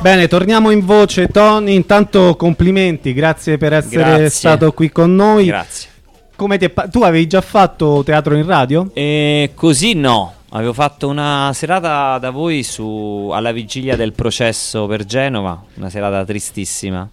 Bene, torniamo in voce, Tony. Intanto complimenti, grazie per essere stato qui con noi. Grazie. Come tu avevi già fatto teatro in radio? Così no, avevo fatto una serata da voi alla vigilia del processo per Genova, una serata tristissima.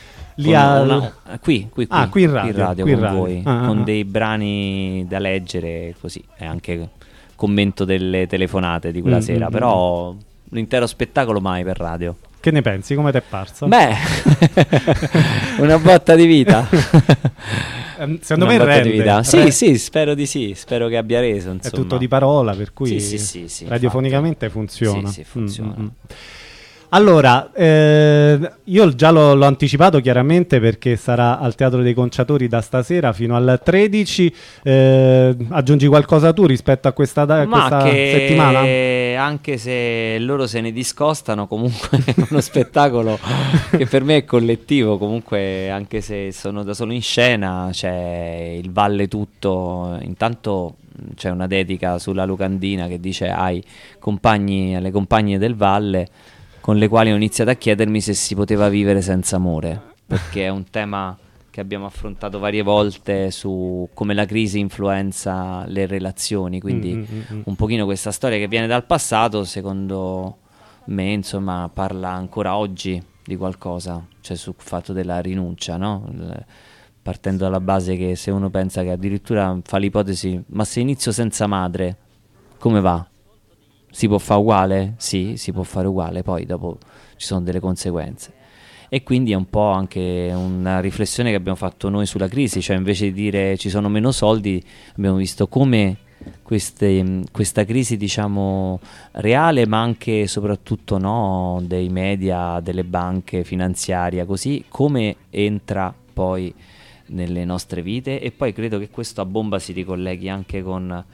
Qui in radio con voi, con dei brani da leggere così, e anche commento delle telefonate di quella sera, però l'intero spettacolo mai per radio. Che ne pensi? Come ti è parso? Beh, una botta di vita. Secondo me rende. Sì, spero di sì, spero che abbia reso, insomma. È tutto di parola, per cui sì, radiofonicamente funziona. Sì, funziona. Allora, io già l'ho anticipato chiaramente perché sarà al Teatro dei Conciatori da stasera fino al 13. Aggiungi qualcosa tu rispetto a questa settimana? Anche se loro se ne discostano, comunque è uno spettacolo che per me è collettivo, comunque anche se sono da solo in scena, c'è il Valle tutto. Intanto c'è una dedica sulla locandina che dice alle compagne del Valle, con le quali ho iniziato a chiedermi se si poteva vivere senza amore, perché è un tema che abbiamo affrontato varie volte su come la crisi influenza le relazioni, quindi un pochino questa storia che viene dal passato, secondo me, insomma, parla ancora oggi di qualcosa, cioè sul fatto della rinuncia, no? Partendo dalla base che se uno pensa che addirittura fa l'ipotesi, ma se inizio senza madre, come va? Si può fare uguale? Sì, si può fare uguale, poi dopo ci sono delle conseguenze. E quindi è un po' anche una riflessione che abbiamo fatto noi sulla crisi, cioè invece di dire ci sono meno soldi, abbiamo visto come questa crisi, diciamo, reale, ma anche e soprattutto dei media, delle banche, finanziaria, così, come entra poi nelle nostre vite. E poi credo che questo a bomba si ricolleghi anche con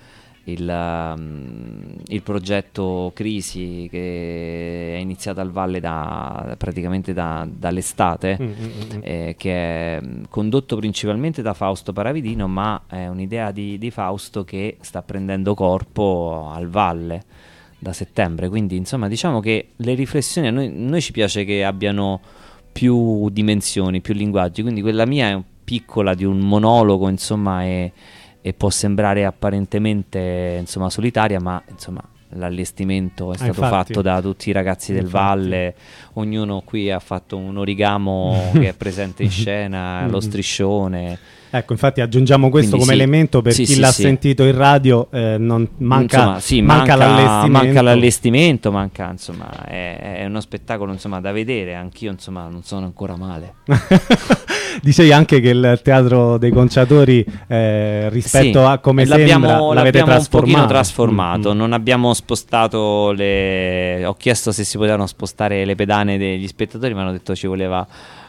il progetto Crisi, che è iniziato al Valle praticamente dall'estate, che è condotto principalmente da Fausto Paravidino, ma è un'idea di Fausto che sta prendendo corpo al Valle da settembre. Quindi insomma diciamo che le riflessioni a noi ci piace che abbiano più dimensioni, più linguaggi, quindi quella mia è piccola, di un monologo, insomma, e può sembrare apparentemente, insomma, solitaria, ma insomma l'allestimento è stato fatto da tutti i ragazzi del Valle, ognuno qui ha fatto un origamo che è presente in scena, lo striscione. Ecco, infatti aggiungiamo questo come elemento per chi l'ha sentito in radio, non manca, manca l'allestimento, insomma, è uno spettacolo, insomma, da vedere. Anch'io, insomma, non sono ancora male. Dicevi anche che il Teatro dei Conciatori, rispetto a come sembra, l'avete un pochino trasformato. Non abbiamo spostato ho chiesto se si potevano spostare le pedane degli spettatori, mi hanno detto ci voleva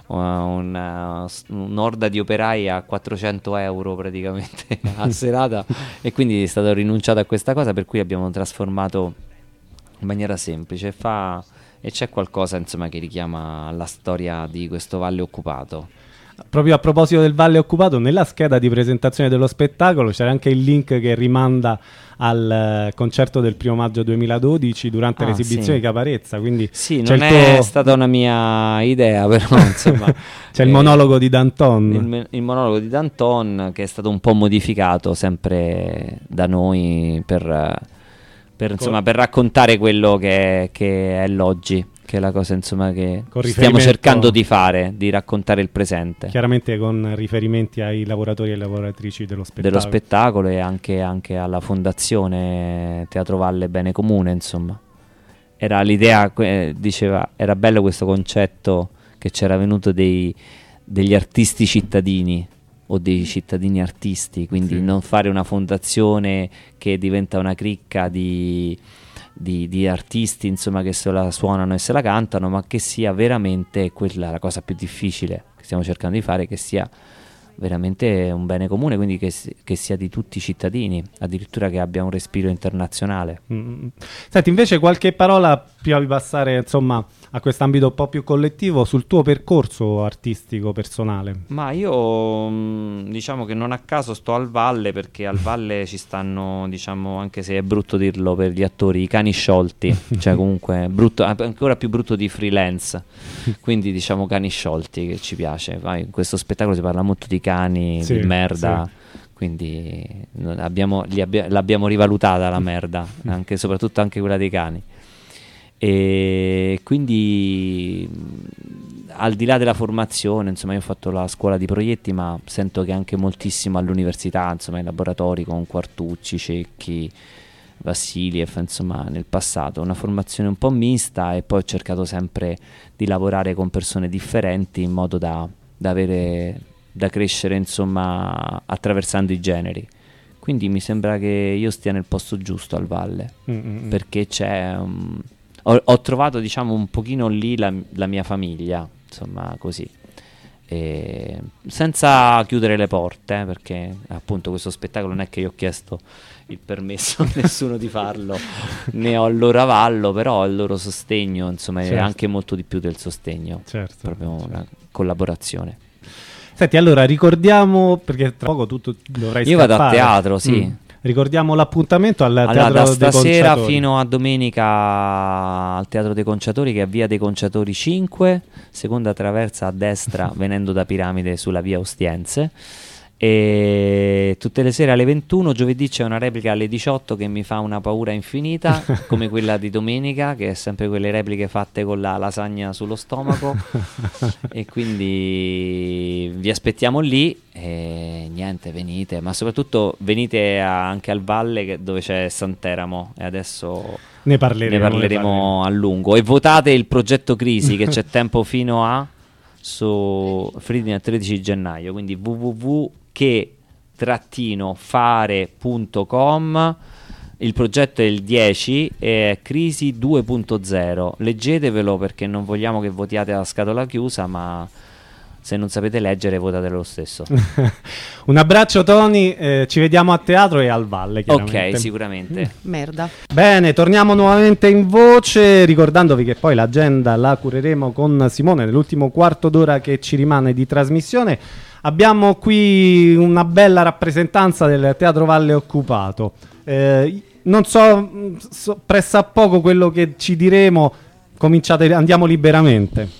un'orda di operai a 400 euro praticamente a serata, e quindi è stato rinunciato a questa cosa, per cui abbiamo trasformato in maniera semplice e c'è qualcosa, insomma, che richiama la storia di questo Valle occupato. Proprio a proposito del Valle occupato, nella scheda di presentazione dello spettacolo c'era anche il link che rimanda al concerto del 1 maggio 2012 durante l'esibizione di Caparezza, quindi non è stata una mia idea, però insomma c'è il monologo di Danton, il monologo di Danton, che è stato un po' modificato sempre da noi per raccontare quello che è l'oggi, che è la cosa, insomma, che stiamo cercando di fare, di raccontare il presente. Chiaramente con riferimenti ai lavoratori e lavoratrici dello spettacolo e anche alla fondazione Teatro Valle Bene Comune, insomma. Era l'idea, diceva, era bello questo concetto che c'era venuto degli artisti cittadini o dei cittadini artisti, quindi non fare una fondazione che diventa una cricca di artisti, insomma, che se la suonano e se la cantano, ma che sia veramente quella la cosa più difficile che stiamo cercando di fare, che sia veramente un bene comune, quindi che sia di tutti i cittadini, addirittura che abbia un respiro internazionale. Senti, invece qualche parola prima di passare insomma a quest'ambito un po' più collettivo sul tuo percorso artistico personale. Ma io diciamo che non a caso sto al Valle, perché al Valle ci stanno, diciamo, anche se è brutto dirlo per gli attori, i cani sciolti, cioè comunque brutto, ancora più brutto di freelance, quindi diciamo cani sciolti, che ci piace. In questo spettacolo si parla molto di cani, di merda, quindi l'abbiamo rivalutata la merda, anche, soprattutto anche quella dei cani. E quindi al di là della formazione, insomma, io ho fatto la scuola di proietti, ma sento che anche moltissimo all'università, insomma, in laboratori con Quartucci, Cecchi, Vassiliev, insomma, nel passato una formazione un po' mista, e poi ho cercato sempre di lavorare con persone differenti in modo da crescere, insomma, attraversando i generi. Quindi mi sembra che io stia nel posto giusto al Valle, perché ho trovato, diciamo, un pochino lì la mia famiglia, insomma, così. E senza chiudere le porte, perché appunto questo spettacolo non è che io ho chiesto il permesso a nessuno di farlo, ne ho il loro avallo, però il loro sostegno, insomma, è anche molto di più del sostegno, proprio una collaborazione. Senti, allora ricordiamo, perché tra poco tu dovrai scappare. Io vado a teatro, sì. Ricordiamo l'appuntamento al Teatro da dei stasera Conciatori. fino a domenica al Teatro dei Conciatori, che è via dei Conciatori 5, seconda traversa a destra venendo da Piramide sulla via Ostiense, e tutte le sere alle 21. Giovedì c'è una replica alle 18 che mi fa una paura infinita, come quella di domenica, che è sempre quelle repliche fatte con la lasagna sullo stomaco. E quindi vi aspettiamo lì, e niente, venite, ma soprattutto venite anche al Valle, dove c'è Santeramo, e adesso ne parleremo a lungo. E votate il progetto Crisi, che c'è tempo fino a su Friday al 13 gennaio, quindi www.che-fare.com. Il progetto è il 10 e è Crisi 2.0. Leggetevelo, perché non vogliamo che votiate a scatola chiusa, ma se non sapete leggere votate lo stesso. Un abbraccio Tony, ci vediamo a teatro e al Valle, chiaramente. Ok, sicuramente. Merda. Bene, torniamo nuovamente in voce, ricordandovi che poi l'agenda la cureremo con Simone nell'ultimo quarto d'ora che ci rimane di trasmissione. Abbiamo qui una bella rappresentanza del Teatro Valle Occupato. Non so, pressappoco quello che ci diremo, andiamo liberamente.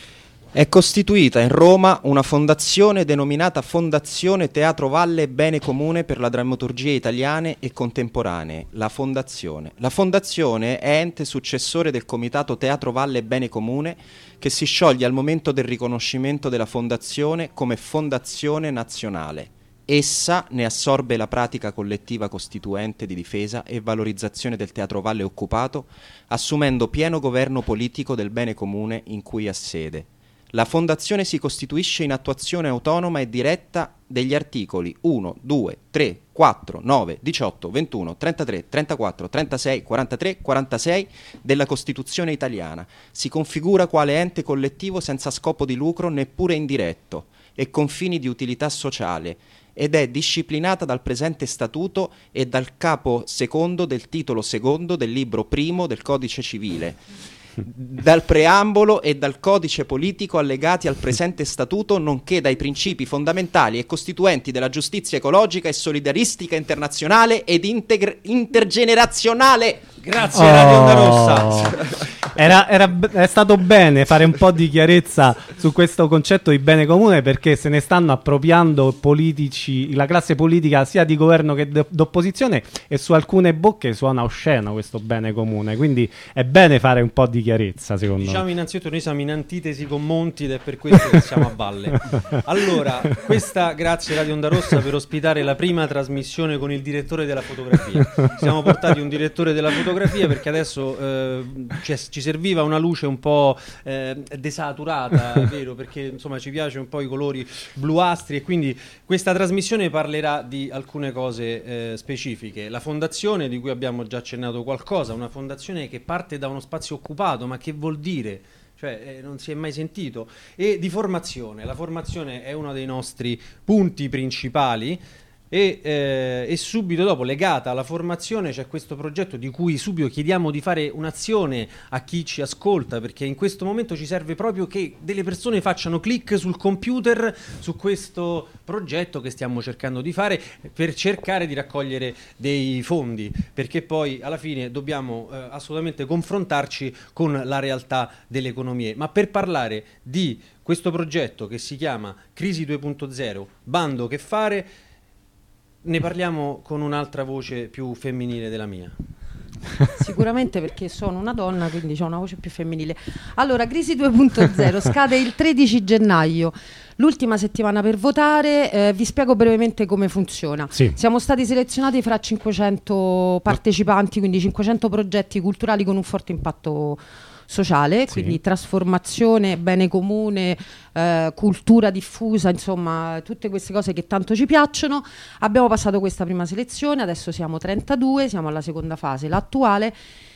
È costituita in Roma una fondazione denominata Fondazione Teatro Valle Bene Comune per la drammaturgia italiane e contemporanee, la Fondazione. La Fondazione è ente successore del Comitato Teatro Valle Bene Comune, che si scioglie al momento del riconoscimento della Fondazione come Fondazione Nazionale. Essa ne assorbe la pratica collettiva costituente di difesa e valorizzazione del Teatro Valle Occupato, assumendo pieno governo politico del bene comune in cui ha sede. La Fondazione si costituisce in attuazione autonoma e diretta degli articoli 1, 2, 3, 4, 9, 18, 21, 33, 34, 36, 43, 46 della Costituzione italiana. Si configura quale ente collettivo senza scopo di lucro neppure indiretto e con fini di utilità sociale, ed è disciplinata dal presente statuto e dal capo secondo del titolo secondo del libro primo del Codice Civile, dal preambolo e dal codice politico allegati al presente statuto, nonché dai principi fondamentali e costituenti della giustizia ecologica e solidaristica internazionale ed intergenerazionale. Grazie Radio Onda Rossa. È stato bene fare un po' di chiarezza su questo concetto di bene comune, perché se ne stanno appropriando politici, la classe politica sia di governo che d'opposizione, e su alcune bocche suona osceno questo bene comune, quindi è bene fare un po' di chiarezza, secondo me. Diciamo innanzitutto noi siamo in antitesi con Monti ed è per questo che siamo a Valle. Allora, grazie Radio Onda Rossa per ospitare la prima trasmissione con il direttore della fotografia. Siamo portati un direttore della fotografia perché adesso ci serviva una luce un po' desaturata, vero? Perché insomma ci piace un po' i colori bluastri, e quindi questa trasmissione parlerà di alcune cose specifiche. La fondazione, di cui abbiamo già accennato qualcosa, una fondazione che parte da uno spazio occupato, ma che vuol dire? cioè non si è mai sentito. E di formazione, la formazione è uno dei nostri punti principali. E subito dopo, legata alla formazione, c'è questo progetto di cui subito chiediamo di fare un'azione a chi ci ascolta, perché in questo momento ci serve proprio che delle persone facciano click sul computer su questo progetto che stiamo cercando di fare per cercare di raccogliere dei fondi, perché poi alla fine dobbiamo assolutamente confrontarci con la realtà delle economie. Ma per parlare di questo progetto che si chiama Crisi 2.0, bando che fare, ne parliamo con un'altra voce più femminile della mia. Sicuramente, perché sono una donna, quindi ho una voce più femminile. Allora, Crisi 2.0 scade il 13 gennaio, l'ultima settimana per votare. Vi spiego brevemente come funziona. Sì. Siamo stati selezionati fra 500 partecipanti, quindi 500 progetti culturali con un forte impatto sociale, quindi trasformazione, bene comune, cultura diffusa, insomma tutte queste cose che tanto ci piacciono. Abbiamo passato questa prima selezione, adesso siamo 32, siamo alla seconda fase, l'attuale,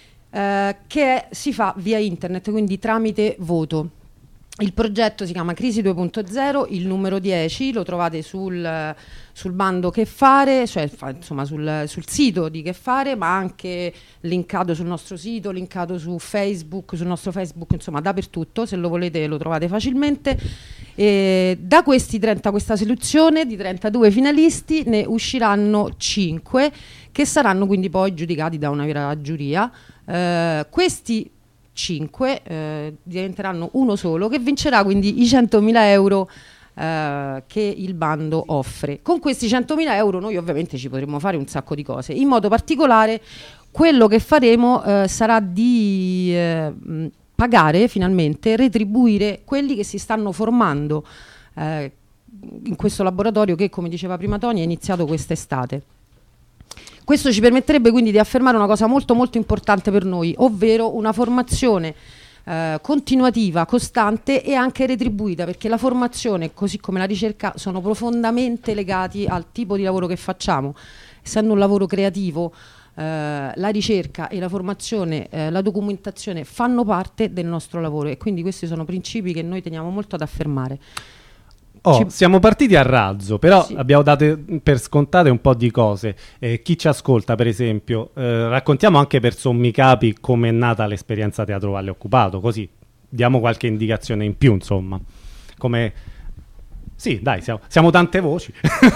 che si fa via internet, quindi tramite voto. Il progetto si chiama Crisi 2.0, il numero 10 lo trovate sul bando Che Fare, cioè insomma sul sito di Che Fare, ma anche linkato sul nostro sito, linkato su Facebook, sul nostro Facebook, insomma dappertutto, se lo volete lo trovate facilmente. E da questa selezione di 32 finalisti ne usciranno 5 che saranno quindi poi giudicati da una vera giuria. Questi 5 diventeranno uno solo, che vincerà quindi i 100.000 euro che il bando offre. Con questi 100.000 euro noi ovviamente ci potremo fare un sacco di cose. In modo particolare quello che faremo sarà di pagare, finalmente retribuire quelli che si stanno formando in questo laboratorio che, come diceva prima Tony, è iniziato quest'estate. Questo ci permetterebbe quindi di affermare una cosa molto molto importante per noi, ovvero una formazione continuativa, costante e anche retribuita, perché la formazione, così come la ricerca, sono profondamente legati al tipo di lavoro che facciamo. Essendo un lavoro creativo, la ricerca e la formazione, la documentazione fanno parte del nostro lavoro, e quindi questi sono principi che noi teniamo molto ad affermare. Siamo partiti a razzo, però abbiamo dato per scontate un po' di cose. Chi ci ascolta, per esempio, raccontiamo anche per sommi capi come è nata l'esperienza Teatro Valle Occupato, così diamo qualche indicazione in più, insomma. Come... Sì, dai, siamo tante voci.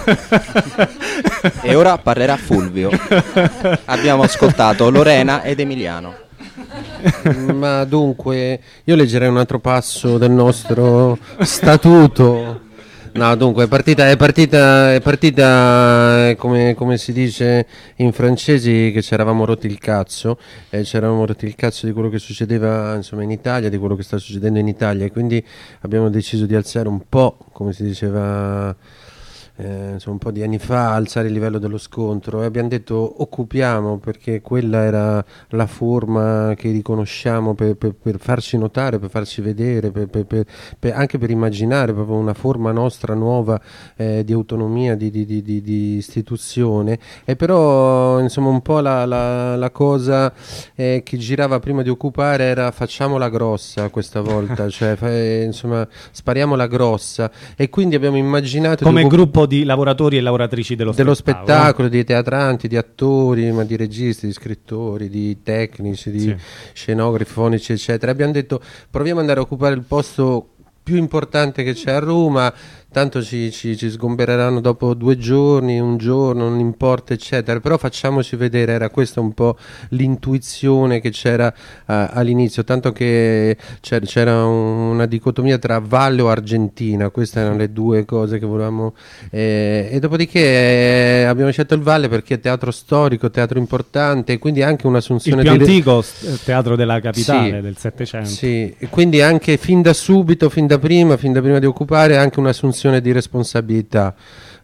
E ora parlerà Fulvio. Abbiamo ascoltato Lorena ed Emiliano. Ma dunque, io leggerei un altro passo del nostro statuto. No, dunque, è partita come si dice in francesi, che ci eravamo rotti il cazzo, di quello che succedeva, insomma, in Italia, di quello che sta succedendo in Italia, e quindi abbiamo deciso di alzare un po', come si diceva un po' di anni fa, alzare il livello dello scontro, e abbiamo detto occupiamo, perché quella era la forma che riconosciamo per farci notare, per farci vedere, anche per immaginare proprio una forma nostra nuova di autonomia, di istituzione. E però insomma un po' la cosa che girava prima di occupare era facciamola grossa questa volta, cioè insomma spariamola grossa, e quindi abbiamo immaginato come gruppo di lavoratori e lavoratrici dello spettacolo, di teatranti, di attori, ma di registi, di scrittori, di tecnici, di scenografi, fonici, eccetera. Abbiamo detto proviamo ad andare a occupare il posto più importante che c'è a Roma, tanto ci sgombereranno dopo 2 giorni, un giorno, non importa, eccetera, però facciamoci vedere. Era questa un po' l'intuizione che c'era all'inizio, tanto che c'era una dicotomia tra Valle o Argentina, queste erano le due cose che volevamo, e dopodiché abbiamo scelto il Valle perché è teatro storico, teatro importante, quindi anche un'assunzione il più antico teatro della capitale, del Settecento. Sì, e quindi anche fin da subito, fin da prima di occupare, anche un'assunzione di responsabilità,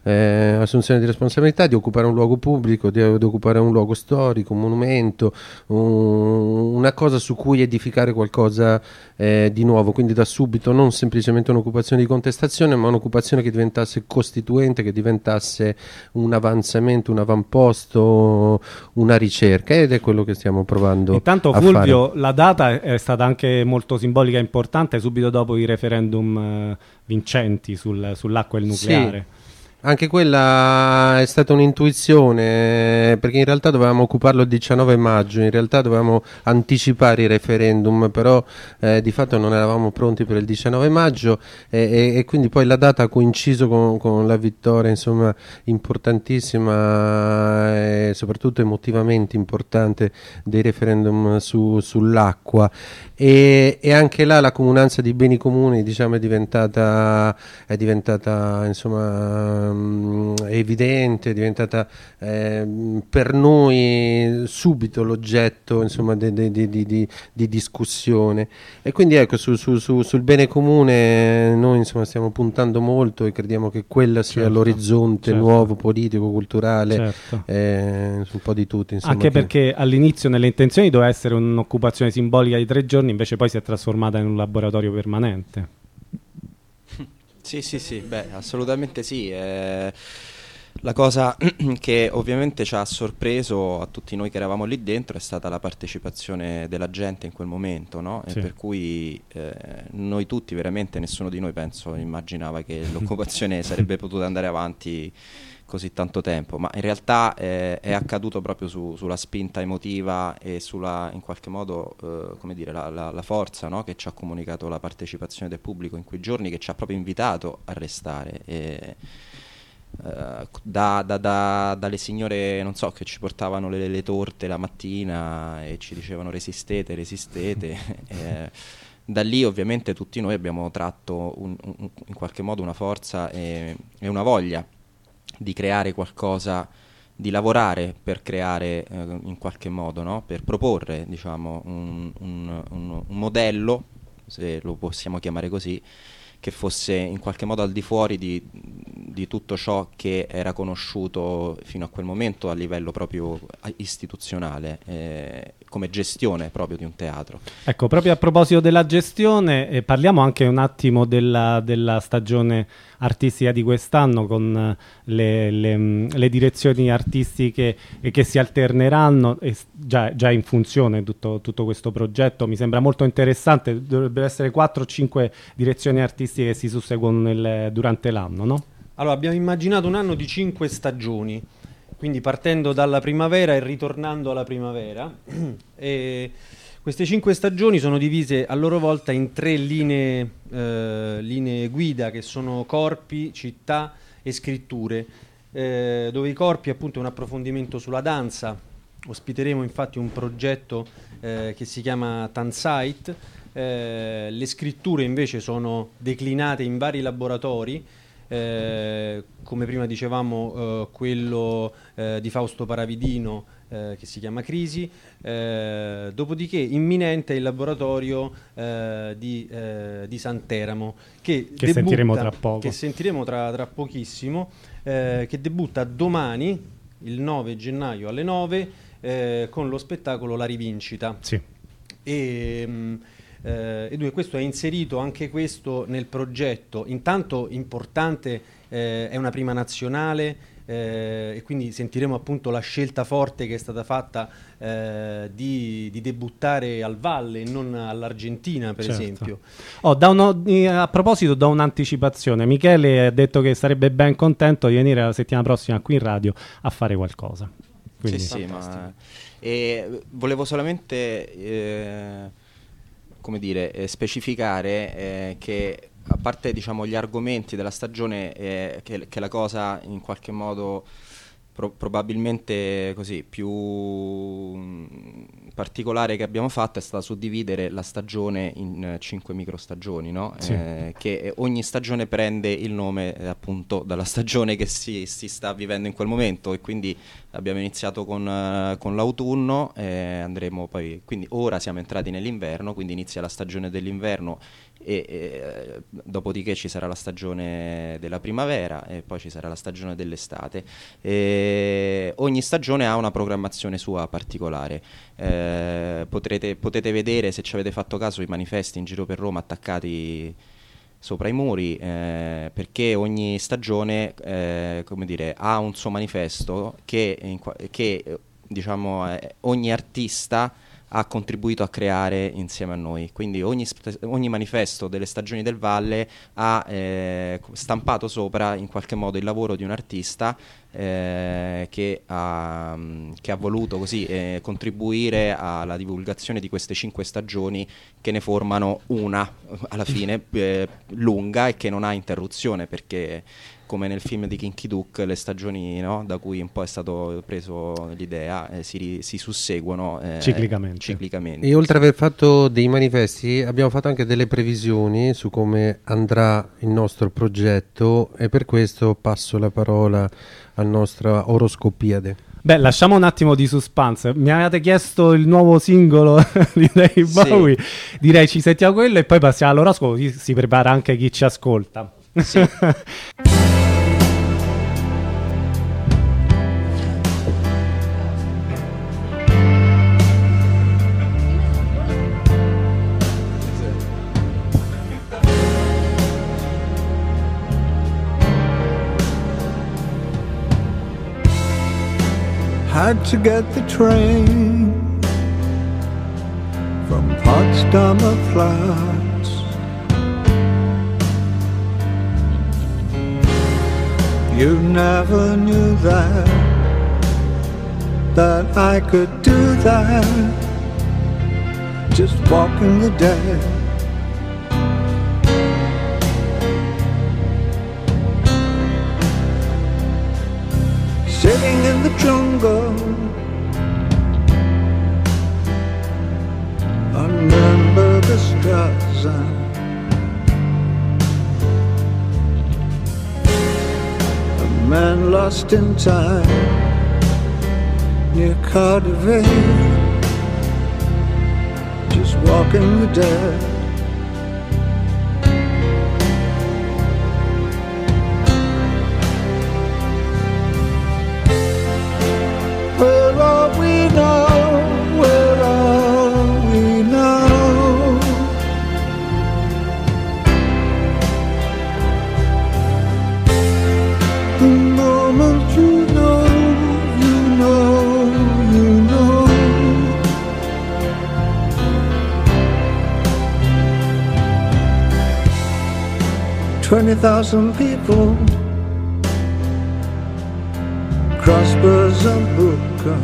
assunzione di responsabilità, di occupare un luogo pubblico, di occupare un luogo storico, un monumento, una cosa su cui edificare qualcosa di nuovo, quindi da subito non semplicemente un'occupazione di contestazione, ma un'occupazione che diventasse costituente, che diventasse un avanzamento, un avamposto, una ricerca, ed è quello che stiamo provando Intanto a Fulvio, fare. la data è stata anche molto simbolica e importante subito dopo i referendum vincenti sull'acqua e il nucleare. Sì. Anche quella è stata un'intuizione, perché in realtà dovevamo occuparlo il 19 maggio, in realtà dovevamo anticipare i referendum, però di fatto non eravamo pronti per il 19 maggio e quindi poi la data ha coinciso con la vittoria, insomma, importantissima e soprattutto emotivamente importante dei referendum sull'acqua. E anche là la comunanza di beni comuni, diciamo, è diventata insomma evidente, è diventata per noi subito l'oggetto, insomma, di discussione, e quindi ecco, sul bene comune noi, insomma, stiamo puntando molto e crediamo che quella sia Certo, l'orizzonte certo. nuovo, politico, culturale, Certo. un po' di tutti, insomma, Anche che- perché all'inizio nelle intenzioni doveva essere un'occupazione simbolica di 3 giorni, invece poi si è trasformata in un laboratorio permanente. Sì, beh, assolutamente sì. La cosa che ovviamente ci ha sorpreso a tutti noi che eravamo lì dentro è stata la partecipazione della gente in quel momento, no? Sì. E per cui noi tutti, veramente nessuno di noi, penso, immaginava che l'occupazione sarebbe potuta andare avanti così tanto tempo, ma in realtà è accaduto proprio sulla spinta emotiva e sulla, in qualche modo, come dire, la forza, no? Che ci ha comunicato la partecipazione del pubblico in quei giorni, che ci ha proprio invitato a restare. Dalle signore, non so, che ci portavano le torte la mattina e ci dicevano resistete, da lì ovviamente tutti noi abbiamo tratto in qualche modo una forza e una voglia di creare qualcosa, di lavorare per creare in qualche modo, no? Per proporre, diciamo, un modello, se lo possiamo chiamare così, che fosse in qualche modo al di fuori di tutto ciò che era conosciuto fino a quel momento a livello proprio istituzionale, come gestione proprio di un teatro. Ecco, proprio a proposito della gestione, parliamo anche un attimo della stagione artistica di quest'anno, con le direzioni artistiche che si alterneranno, e già in funzione tutto questo progetto. Mi sembra molto interessante, dovrebbero essere 4 o 5 direzioni artistiche che si susseguono durante l'anno, no? Allora, abbiamo immaginato un anno di 5 stagioni, quindi partendo dalla primavera e ritornando alla primavera. E queste 5 stagioni sono divise a loro volta in 3 linee guida, che sono corpi, città e scritture, dove i corpi, appunto, è un approfondimento sulla danza. Ospiteremo infatti un progetto che si chiama Tanzite. Le scritture invece sono declinate in vari laboratori, come prima dicevamo, quello di Fausto Paravidino, che si chiama Crisi, dopodiché imminente è il laboratorio di Santeramo, che sentiremo tra poco. che sentiremo tra pochissimo, che debutta domani, il 9 gennaio alle 9, con lo spettacolo La Rivincita. Sì. E dunque questo è inserito anche questo nel progetto. Intanto importante, è una prima nazionale, e quindi sentiremo appunto la scelta forte che è stata fatta di debuttare al Valle e non all'Argentina, per Certo. esempio. A proposito, do un'anticipazione. Michele ha detto che sarebbe ben contento di venire la settimana prossima qui in radio a fare qualcosa. Quindi, Sì, ma volevo solamente come dire, specificare che, a parte, diciamo, gli argomenti della stagione, che la cosa in qualche modo probabilmente così più particolare che abbiamo fatto è stata suddividere la stagione in 5 microstagioni, no? Sì. Che ogni stagione prende il nome appunto dalla stagione che si sta vivendo in quel momento, e quindi abbiamo iniziato con l'autunno, andremo poi, quindi ora siamo entrati nell'inverno, quindi inizia la stagione dell'inverno e dopodiché ci sarà la stagione della primavera e poi ci sarà la stagione dell'estate. Ogni stagione ha una programmazione sua particolare. Potete vedere, se ci avete fatto caso, i manifesti in giro per Roma attaccati sopra i muri, perché ogni stagione come dire, ha un suo manifesto che diciamo ogni artista ha contribuito a creare insieme a noi. Quindi ogni manifesto delle stagioni del Valle ha stampato sopra in qualche modo il lavoro di un artista che ha voluto così contribuire alla divulgazione di queste 5 stagioni, che ne formano una alla fine lunga e che non ha interruzione, perché come nel film di Kinky Duke le stagioni, no, da cui un po' è stato preso l'idea si susseguono ciclicamente. E oltre ad aver fatto dei manifesti abbiamo fatto anche delle previsioni su come andrà il nostro progetto, e per questo passo la parola al nostro oroscopiade. Beh, lasciamo un attimo di suspense. Mi avete chiesto il nuovo singolo di David Bowie, direi ci sentiamo quello e poi passiamo all'oroscopo, così si prepara anche chi ci ascolta. Sì. Had to get the train from Potsdamer Platz. You never knew that I could do that, just walking the dead. Sitting in the jungle under the stars, a man lost in time near Cardiff, just walking the dead. Where are we now? Where are we now? The moment you know, you know, you know. 20,000 people crossbars and Booker,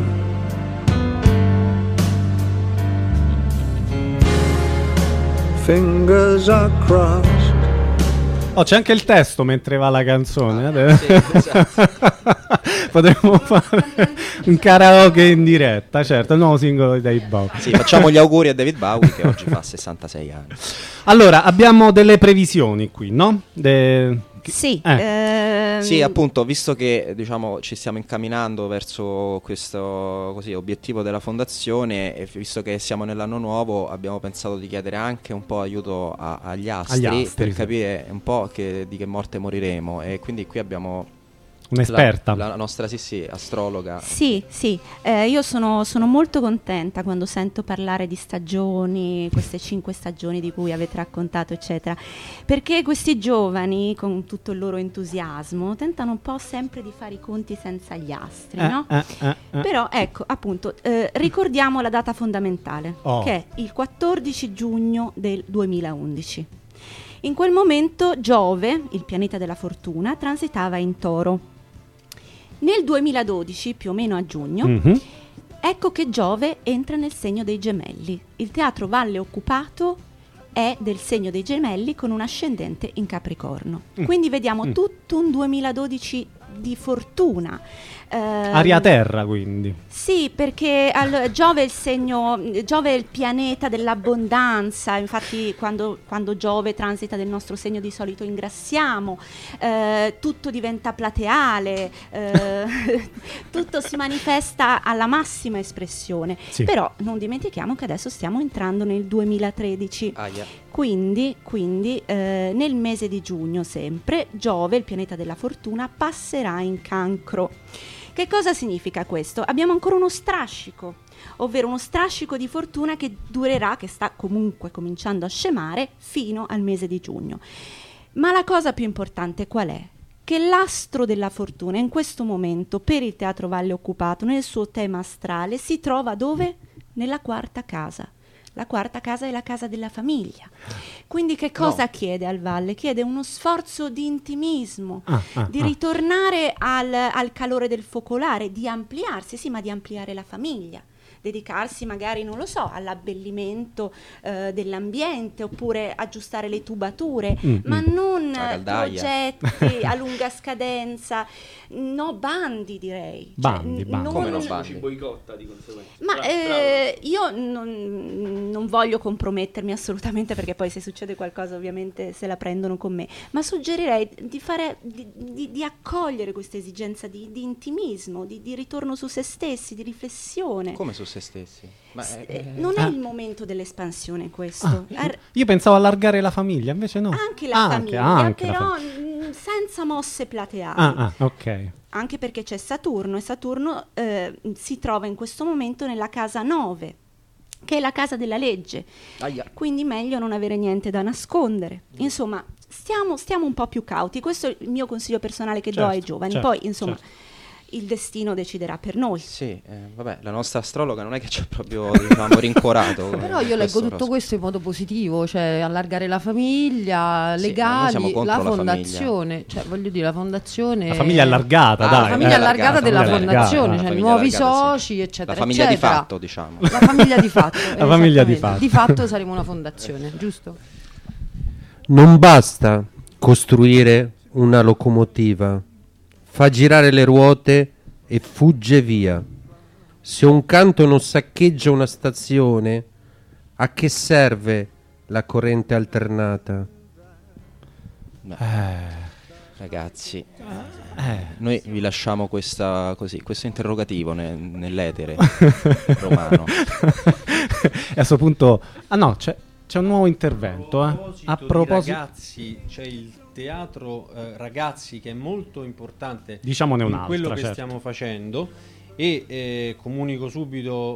fingers are crossed. Oh, c'è anche il testo mentre va la canzone. Sì, esatto. Potremmo fare un karaoke in diretta, certo, il nuovo singolo di David Bowie. Sì, facciamo gli auguri a David Bowie che oggi fa 66 anni. Allora, abbiamo delle previsioni qui, no? Sì, sì, appunto, visto che diciamo ci stiamo incamminando verso questo così obiettivo della fondazione e visto che siamo nell'anno nuovo, abbiamo pensato di chiedere anche un po' aiuto agli astri per capire un po' di che morte moriremo, e quindi qui abbiamo un'esperta, la nostra astrologa. Sì, io sono molto contenta quando sento parlare di stagioni, queste 5 stagioni di cui avete raccontato, eccetera, perché questi giovani, con tutto il loro entusiasmo, tentano un po' sempre di fare i conti senza gli astri, no? Però ecco, appunto, ricordiamo la data fondamentale, che è il 14 giugno del 2011. In quel momento Giove, il pianeta della fortuna, transitava in Toro. Nel 2012, più o meno a giugno, ecco che Giove entra nel segno dei Gemelli. Il teatro Valle Occupato è del segno dei Gemelli con un ascendente in Capricorno. Quindi vediamo tutto un 2012 di fortuna. Aria terra, quindi. Sì, perché Giove è il pianeta dell'abbondanza, infatti quando Giove transita del nostro segno di solito ingrassiamo, tutto diventa plateale, tutto si manifesta alla massima espressione, Sì. però non dimentichiamo che adesso stiamo entrando nel 2013. Quindi nel mese di giugno sempre Giove, il pianeta della fortuna, passerà in Cancro. Che cosa significa questo? Abbiamo ancora uno strascico, ovvero uno strascico di fortuna che durerà, che sta comunque cominciando a scemare fino al mese di giugno. Ma la cosa più importante qual è? Che l'astro della fortuna in questo momento per il Teatro Valle Occupato nel suo tema astrale si trova dove? Nella quarta casa. La quarta casa è la casa della famiglia. Quindi che cosa chiede al Valle? Chiede uno sforzo di intimismo, di ritornare al calore del focolare, di ampliarsi, sì, ma di ampliare la famiglia. Dedicarsi magari, non lo so, all'abbellimento dell'ambiente, oppure aggiustare le tubature, ma non progetti a lunga scadenza, no, bandi direi. Bandi. Come no, bandi? Ci boicotta di conseguenza. Ma io non voglio compromettermi assolutamente, perché poi se succede qualcosa ovviamente se la prendono con me, ma suggerirei di accogliere questa esigenza di intimismo, di ritorno su se stessi, di riflessione. Come su se stessi? Ma non è il momento dell'espansione questo. Io pensavo allargare la famiglia, invece no. Anche la famiglia, anche la però famiglia. senza mosse plateali. Ok. Anche perché c'è Saturno, e Saturno si trova in questo momento nella casa 9, che è la casa della legge. Quindi meglio non avere niente da nascondere. Insomma, stiamo un po' più cauti. Questo è il mio consiglio personale che do ai giovani. Poi, insomma, il destino deciderà per noi. Sì, vabbè, la nostra astrologa non è che ci ha proprio, diciamo, rincuorato. Però io leggo tutto questo in modo positivo, cioè allargare la famiglia, legali, la fondazione, cioè voglio dire, la fondazione... La famiglia allargata, dai. La famiglia allargata della fondazione, allargata, cioè nuovi allargata, soci, eccetera, la famiglia eccetera. di fatto, diciamo. La famiglia di fatto. La famiglia di fatto. Di fatto saremo una fondazione, giusto? Non basta costruire una locomotiva, fa girare le ruote e fugge via. Se un canto non saccheggia una stazione, a che serve la corrente alternata? Ragazzi, noi vi lasciamo questo interrogativo nell'etere romano. E a questo punto... c'è un nuovo intervento. A proposito di ragazzi, c'è il teatro ragazzi che è molto importante, diciamone in un'altra, quello che certo. stiamo facendo, e comunico subito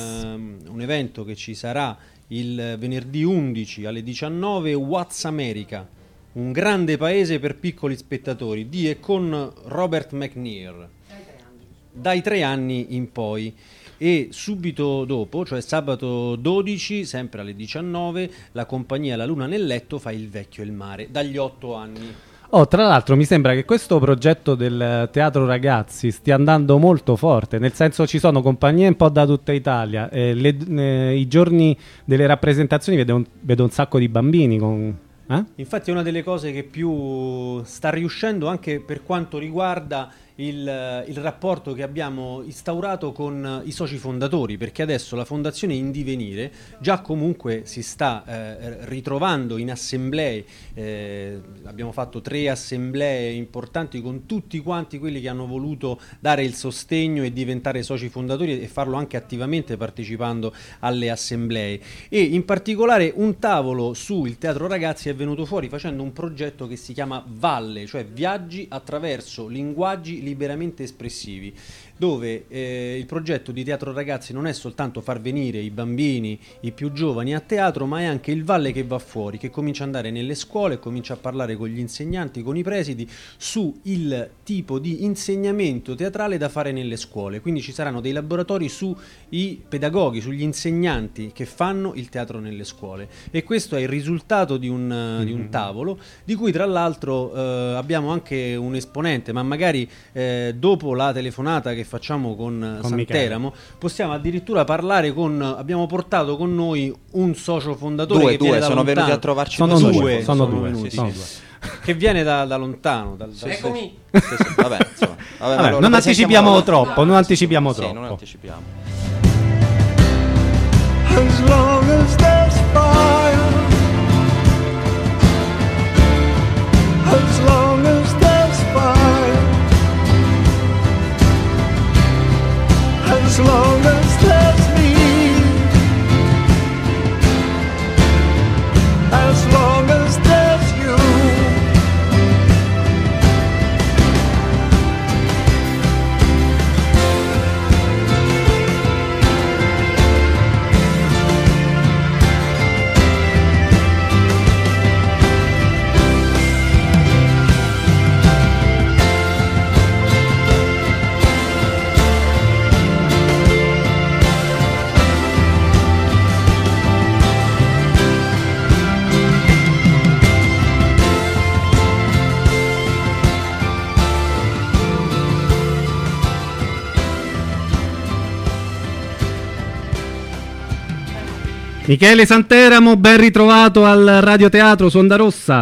un evento che ci sarà il venerdì 11 alle 19, What's America, un grande paese per piccoli spettatori, di e con Robert McNear, dai 3 anni in poi. E subito dopo, cioè sabato 12, sempre alle 19, la compagnia La Luna nel letto fa Il Vecchio e il Mare, dagli 8 anni. Tra l'altro mi sembra che questo progetto del Teatro Ragazzi stia andando molto forte, nel senso ci sono compagnie un po' da tutta Italia, i giorni delle rappresentazioni vedo un sacco di bambini Infatti è una delle cose che più sta riuscendo anche per quanto riguarda il rapporto che abbiamo instaurato con i soci fondatori, perché adesso la fondazione è in divenire, già comunque si sta ritrovando in assemblee, abbiamo fatto 3 assemblee importanti con tutti quanti quelli che hanno voluto dare il sostegno e diventare soci fondatori, e farlo anche attivamente partecipando alle assemblee, e in particolare un tavolo sul Teatro Ragazzi è venuto fuori facendo un progetto che si chiama Valle, cioè viaggi attraverso linguaggi liberamente espressivi, dove il progetto di Teatro Ragazzi non è soltanto far venire i bambini, i più giovani a teatro, ma è anche il Valle che va fuori, che comincia ad andare nelle scuole, comincia a parlare con gli insegnanti, con i presidi, su il tipo di insegnamento teatrale da fare nelle scuole. Quindi ci saranno dei laboratori sui pedagoghi, sugli insegnanti che fanno il teatro nelle scuole, e questo è il risultato di un tavolo, di cui tra l'altro abbiamo anche un esponente, ma magari dopo la telefonata che facciamo con Santeramo possiamo addirittura parlare abbiamo portato con noi un socio fondatore che viene da sono lontano. venuti a trovarci sono due. Sono due. che viene da lontano. Eccomi. Vabbè, insomma. Vabbè, lo non anticipiamo presentiamo troppo, non anticipiamo Sì, non troppo. anticipiamo. As long as there's fire, as long as there's fire, as long as there's me, as long as there's you. Michele Santeramo, ben ritrovato al Radioteatro su Onda Rossa.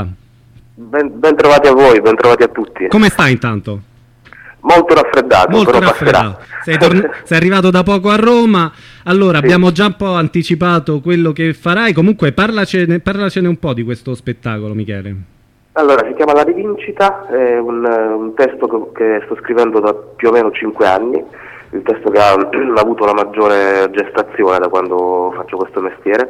Ben trovati a voi, ben trovati a tutti. Come stai intanto? Molto raffreddato, Molto però raffreddato. passerà. Sei arrivato da poco a Roma. Allora, abbiamo già un po' anticipato quello che farai. Comunque, parlacene un po' di questo spettacolo, Michele. Allora, si chiama La Rivincita, è un testo che sto scrivendo da più o meno 5 anni, il testo che ha avuto la maggiore gestazione da quando faccio questo mestiere,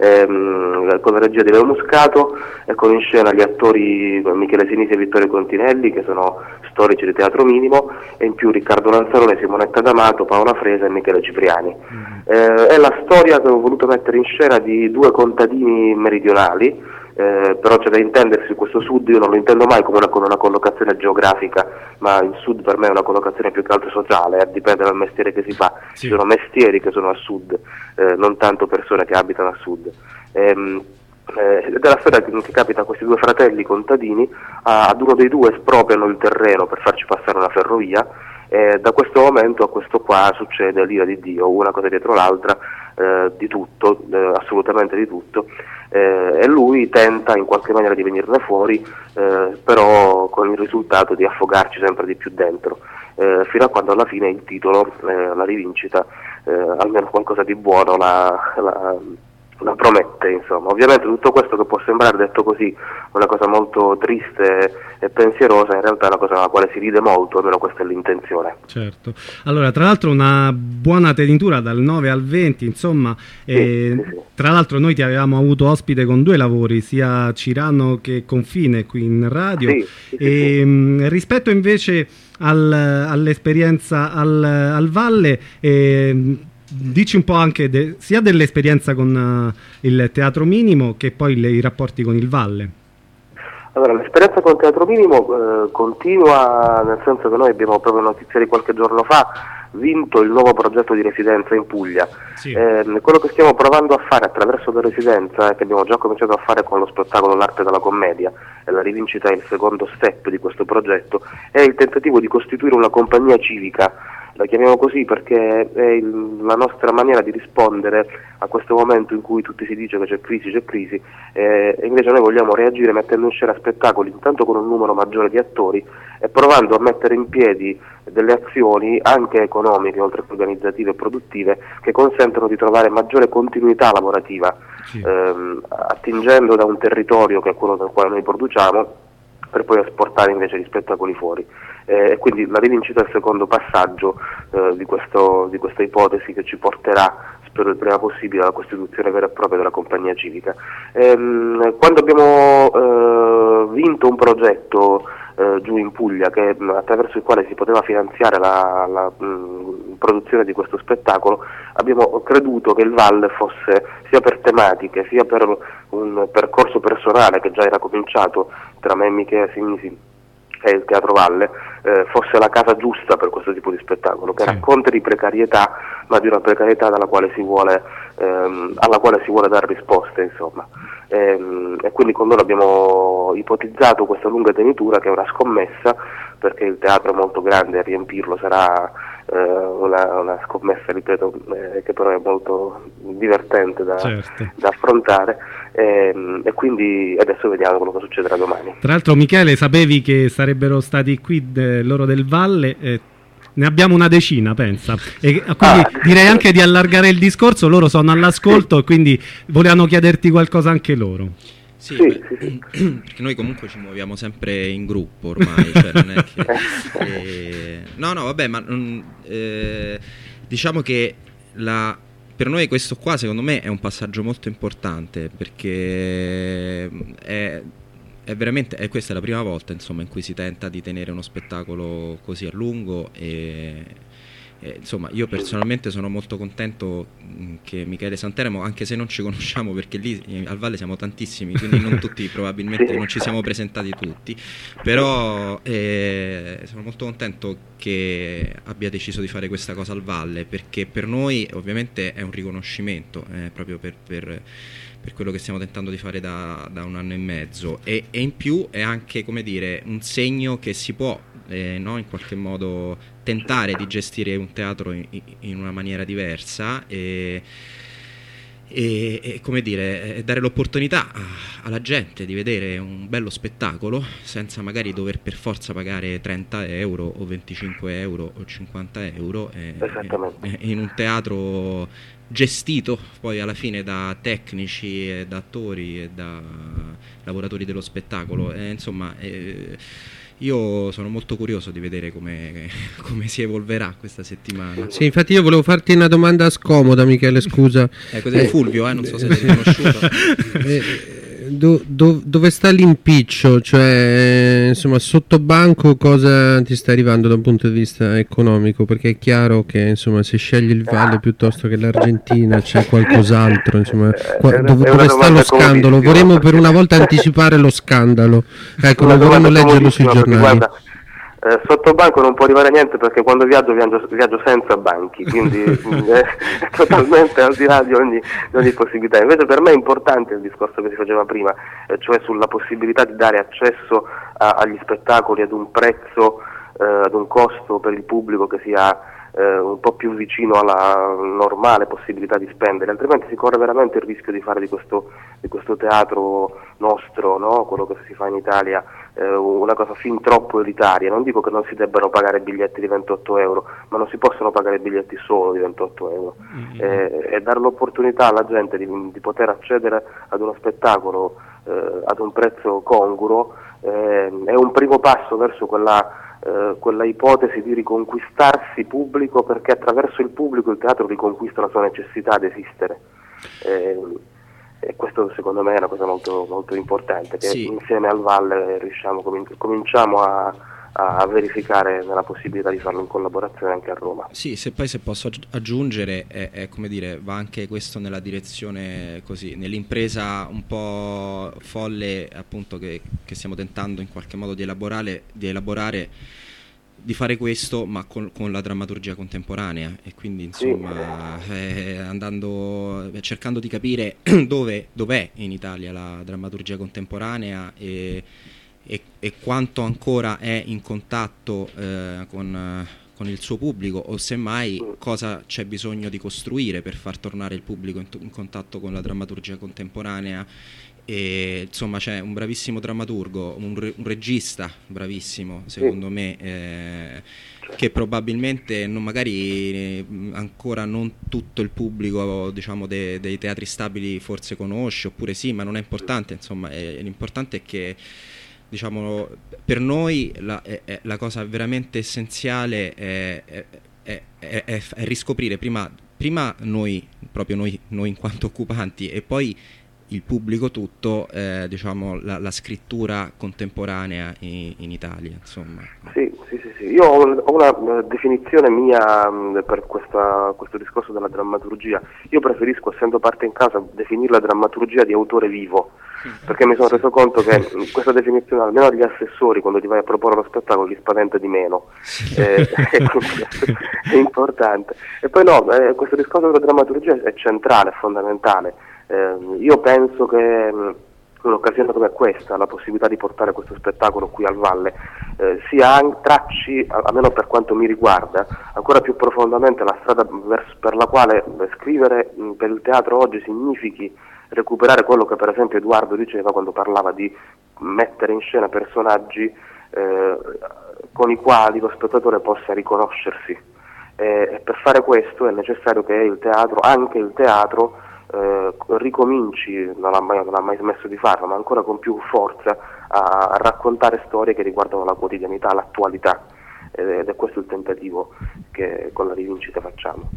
con la regia di Leo Muscato e con in scena gli attori Michele Sinisi e Vittorio Continelli, che sono storici di Teatro Minimo, e in più Riccardo Lanzarone, Simonetta D'Amato, Paola Fresa e Michele Cipriani. È la storia che ho voluto mettere in scena di due contadini meridionali. Però c'è da intendersi, questo sud io non lo intendo mai come una collocazione geografica, ma il sud per me è una collocazione più che altro sociale, dipende dal mestiere che si fa. Sì. Ci sono mestieri che sono a sud, non tanto persone che abitano a sud. Ed è la storia che capita a questi due fratelli contadini. Ad uno dei due espropriano il terreno per farci passare una ferrovia, e da questo momento a questo qua succede l'ira di Dio, una cosa dietro l'altra, di tutto, assolutamente di tutto, e lui tenta in qualche maniera di venirne fuori, però con il risultato di affogarci sempre di più dentro, fino a quando alla fine il titolo, La Rivincita, almeno qualcosa di buono la promette, insomma. Ovviamente tutto questo, che può sembrare detto così una cosa molto triste e pensierosa, in realtà è una cosa alla quale si ride molto, almeno questa è l'intenzione. Certo. Allora, tra l'altro una buona tenitura dal 9 al 20, insomma, Sì. tra l'altro noi ti avevamo avuto ospite con 2 lavori, sia Cirano che Confine qui in radio, Sì. Rispetto invece all'esperienza al Valle, dici un po' anche sia dell'esperienza con il Teatro Minimo che poi i rapporti con il Valle. Allora, l'esperienza con Teatro Minimo continua, nel senso che noi abbiamo proprio notizia di qualche giorno fa vinto il nuovo progetto di residenza in Puglia. Sì. Quello che stiamo provando a fare attraverso la residenza, che abbiamo già cominciato a fare con lo spettacolo L'Arte della Commedia, e La Rivincita è il secondo step di questo progetto, è il tentativo di costituire una compagnia civica. La chiamiamo così perché è la nostra maniera di rispondere a questo momento in cui tutti si dice che c'è crisi, e invece noi vogliamo reagire mettendo in scena spettacoli intanto con un numero maggiore di attori e provando a mettere in piedi delle azioni anche economiche, oltre che organizzative e produttive, che consentono di trovare maggiore continuità lavorativa, Sì. attingendo da un territorio che è quello nel quale noi produciamo, per poi esportare invece gli spettacoli fuori. E quindi La Rivincita è il secondo passaggio di questa ipotesi che ci porterà, spero il prima possibile, alla costituzione vera e propria della compagnia civica. Quando abbiamo vinto un progetto giù in Puglia, attraverso il quale si poteva finanziare la produzione di questo spettacolo, abbiamo creduto che il Valle fosse, sia per tematiche sia per un percorso personale che già era cominciato tra me e Michele Sinisi e il Teatro Valle, fosse la casa giusta per questo tipo di spettacolo, che Sì. racconta di precarietà, ma di una precarietà alla quale si vuole dare risposte, insomma. E quindi con loro abbiamo ipotizzato questa lunga tenitura, che è una scommessa, perché il teatro è molto grande e riempirlo sarà una scommessa, ripeto, che però è molto divertente da affrontare, e quindi adesso vediamo quello che succederà domani. Tra l'altro, Michele, sapevi che sarebbero stati qui loro del Valle? Ne abbiamo una decina, pensa, e quindi direi anche di allargare il discorso. Loro sono all'ascolto e quindi volevano chiederti qualcosa anche loro. Sì. Perché noi comunque ci muoviamo sempre in gruppo ormai, cioè non è che no vabbè, ma diciamo che per noi questo qua secondo me è un passaggio molto importante, perché è veramente, questa è la prima volta, insomma, in cui si tenta di tenere uno spettacolo così a lungo, e insomma, io personalmente sono molto contento che Michele Santeramo, anche se non ci conosciamo, perché lì al Valle siamo tantissimi, quindi non tutti, probabilmente non ci siamo presentati tutti, però sono molto contento che abbia deciso di fare questa cosa al Valle, perché per noi ovviamente è un riconoscimento, proprio per quello che stiamo tentando di fare da un anno e mezzo, e in più è anche, come dire, un segno che si può no, in qualche modo tentare di gestire un teatro in una maniera diversa, e come dire, dare l'opportunità alla gente di vedere un bello spettacolo senza magari dover per forza pagare 30 euro o 25 euro o 50 euro in un teatro gestito poi alla fine da tecnici e da attori e da lavoratori dello spettacolo, insomma, io sono molto curioso di vedere come si evolverà questa settimana. Sì, infatti io volevo farti una domanda scomoda, Michele, scusa. Cos'è Fulvio, non so se l'hai conosciuto. Dove sta l'impiccio? Cioè, insomma, sotto banco cosa ti sta arrivando da un punto di vista economico? Perché è chiaro che, insomma, se scegli il Valle piuttosto che l'Argentina c'è qualcos'altro, insomma, dove sta lo scandalo? Vorremmo per una volta anticipare lo scandalo. Ecco, lo vorremmo leggerlo sui giornali. Guarda, sotto banco non può arrivare niente, perché quando viaggio senza banchi, quindi è totalmente al di là di ogni possibilità. Invece per me è importante il discorso che si faceva prima, cioè sulla possibilità di dare accesso agli spettacoli ad un prezzo, ad un costo per il pubblico che sia un po' più vicino alla normale possibilità di spendere, altrimenti si corre veramente il rischio di fare di questo teatro nostro, no? Quello che si fa in Italia, una cosa fin troppo elitaria. Non dico che non si debbano pagare biglietti di 28 euro, ma non si possono pagare biglietti solo di 28 euro, e dare l'opportunità alla gente di poter accedere ad uno spettacolo ad un prezzo congruo è un primo passo verso quella ipotesi di riconquistarsi pubblico, perché attraverso il pubblico il teatro riconquista la sua necessità di esistere, e questo secondo me è una cosa molto, molto importante, che insieme al Valle cominciamo a verificare nella possibilità di farlo in collaborazione anche a Roma. Sì, se posso aggiungere, è come dire, va anche questo nella direzione, così, nell'impresa un po' folle, appunto, che stiamo tentando in qualche modo di elaborare, di fare questo, ma con la drammaturgia contemporanea, e quindi insomma cercando di capire dov'è in Italia la drammaturgia contemporanea, e quanto ancora è in contatto con il suo pubblico, o semmai cosa c'è bisogno di costruire per far tornare il pubblico in contatto con la drammaturgia contemporanea. E insomma c'è un bravissimo drammaturgo, un regista bravissimo secondo me, che probabilmente magari ancora non tutto il pubblico, diciamo, dei teatri stabili forse conosce, oppure sì, ma non è importante, insomma, l'importante è che, diciamo, per noi la cosa veramente essenziale è riscoprire prima noi in quanto occupanti, e poi il pubblico tutto, diciamo, la scrittura contemporanea in Italia, insomma. Sì. Io ho una definizione mia per questo discorso della drammaturgia. Io preferisco, essendo parte in casa, definire la drammaturgia di autore vivo, perché mi sono reso conto che questa definizione, almeno agli assessori, quando ti vai a proporre lo spettacolo, li spaventa di meno. È importante. E poi questo discorso della drammaturgia è centrale, è fondamentale. Io penso che un'occasione come questa, la possibilità di portare questo spettacolo qui al Valle, tracci, almeno per quanto mi riguarda, ancora più profondamente la strada per la quale scrivere per il teatro oggi significhi recuperare quello che per esempio Edoardo diceva quando parlava di mettere in scena personaggi con i quali lo spettatore possa riconoscersi. E per fare questo è necessario che anche il teatro ricominci, non ha mai smesso di farlo, ma ancora con più forza a raccontare storie che riguardano la quotidianità, l'attualità, ed è questo il tentativo che con la rivincita facciamo.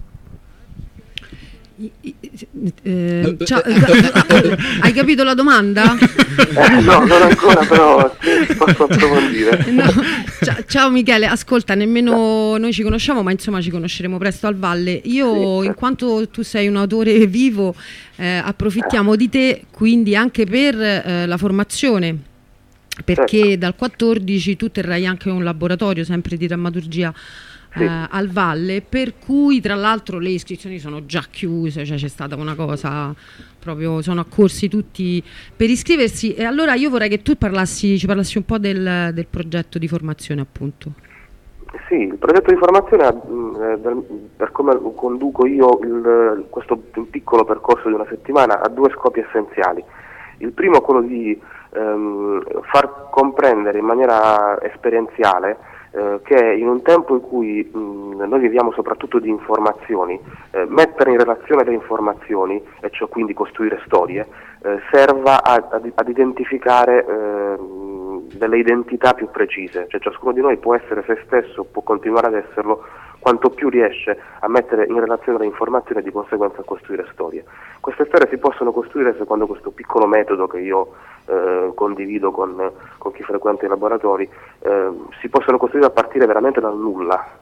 Hai capito la domanda? No, non ancora, però posso approfondire. No. Ciao Michele, ascolta, nemmeno noi ci conosciamo, ma insomma ci conosceremo presto al Valle. Io, in quanto tu sei un autore vivo, approfittiamo di te quindi anche per la formazione, perché dal 14 tu terrai anche un laboratorio sempre di drammaturgia al Valle, per cui tra l'altro le iscrizioni sono già chiuse, cioè c'è stata una cosa proprio, sono accorsi tutti per iscriversi. E allora io vorrei che tu ci parlassi un po' del progetto di formazione, appunto. Sì, il progetto di formazione, per come lo conduco io questo piccolo percorso di una settimana, ha due scopi essenziali. Il primo è quello di far comprendere in maniera esperienziale che in un tempo in cui noi viviamo soprattutto di informazioni, mettere in relazione le informazioni, e cioè quindi costruire storie, serva ad identificare delle identità più precise, cioè ciascuno di noi può essere se stesso, può continuare ad esserlo, quanto più riesce a mettere in relazione le informazioni e di conseguenza a costruire storie. Queste storie si possono costruire secondo questo piccolo metodo che io condivido con chi frequenta i laboratori, si possono costruire a partire veramente dal nulla,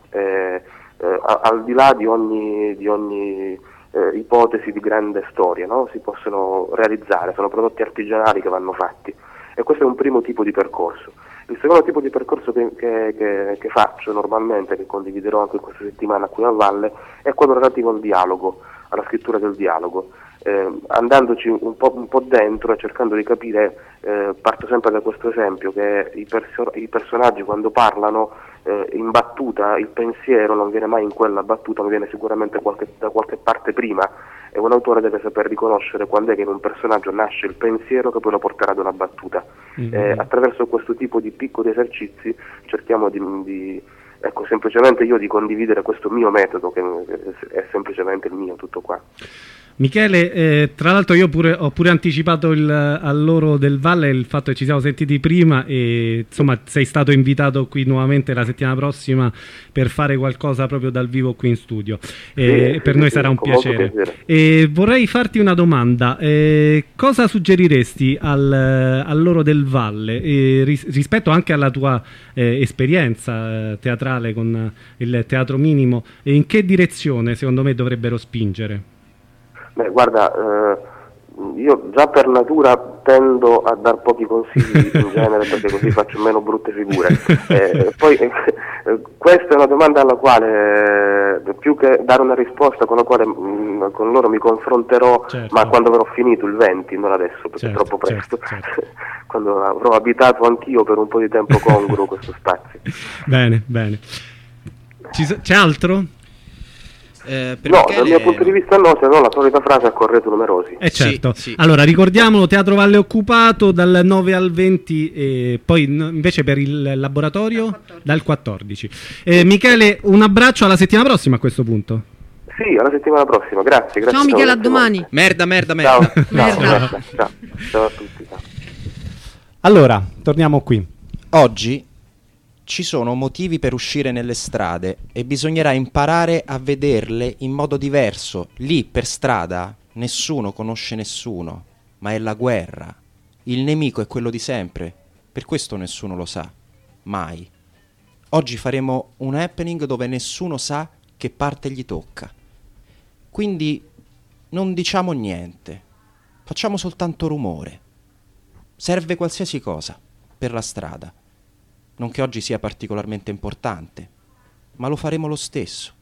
al di là di ogni ipotesi di grande storia, no? Si possono realizzare, sono prodotti artigianali che vanno fatti, e questo è un primo tipo di percorso. Il secondo tipo di percorso che faccio normalmente, che condividerò anche questa settimana qui a Valle, è quello relativo al dialogo, alla scrittura del dialogo, andandoci un po' dentro e cercando di capire. Parto sempre da questo esempio, che i personaggi quando parlano in battuta, il pensiero non viene mai in quella battuta, ma viene sicuramente da qualche parte prima, e un autore deve saper riconoscere quando è che in un personaggio nasce il pensiero che poi lo porterà ad una battuta. Attraverso questo tipo di piccoli esercizi cerchiamo semplicemente io di condividere questo mio metodo, che è semplicemente il mio, tutto qua. Michele, tra l'altro io ho pure anticipato a loro del Valle il fatto che ci siamo sentiti prima, e insomma sei stato invitato qui nuovamente la settimana prossima per fare qualcosa proprio dal vivo qui in studio, per noi sarà un piacere. E vorrei farti una domanda, cosa suggeriresti al loro del Valle rispetto anche alla tua esperienza teatrale con il Teatro Minimo, e in che direzione secondo me dovrebbero spingere? Beh, guarda, io già per natura tendo a dar pochi consigli in genere, perché così faccio meno brutte figure. Poi questa è una domanda alla quale, più che dare una risposta con la quale con loro mi confronterò, certo, ma quando avrò finito il 20, non adesso, perché è troppo presto, certo. Quando avrò abitato anch'io per un po' di tempo congruo questo spazio. Bene. C'è altro? No, dal mio punto di vista no, se no la solita frase a correto numerosi. Certo. Sì. Allora ricordiamolo, Teatro Valle Occupato dal 9 al 20, e poi invece per il laboratorio dal 14. Michele, un abbraccio, alla settimana prossima a questo punto. Sì, alla settimana prossima, grazie. Ciao Michele, a domani. Merda. Ciao a tutti. Ciao. Allora, torniamo qui. Oggi ci sono motivi per uscire nelle strade e bisognerà imparare a vederle in modo diverso. Lì per strada nessuno conosce nessuno, ma è la guerra. Il nemico è quello di sempre, per questo nessuno lo sa, mai. Oggi faremo un happening dove nessuno sa che parte gli tocca. Quindi non diciamo niente, facciamo soltanto rumore. Serve qualsiasi cosa per la strada. Non che oggi sia particolarmente importante, ma lo faremo lo stesso.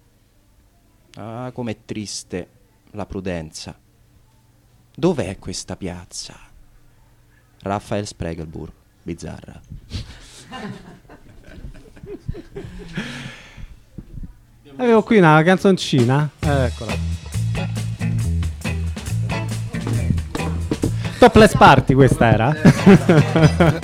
Ah, com'è triste la prudenza. Dov'è questa piazza? Raphael Spregelburg, bizzarra. Avevo qui una canzoncina. Eccola. Topless Party questa era.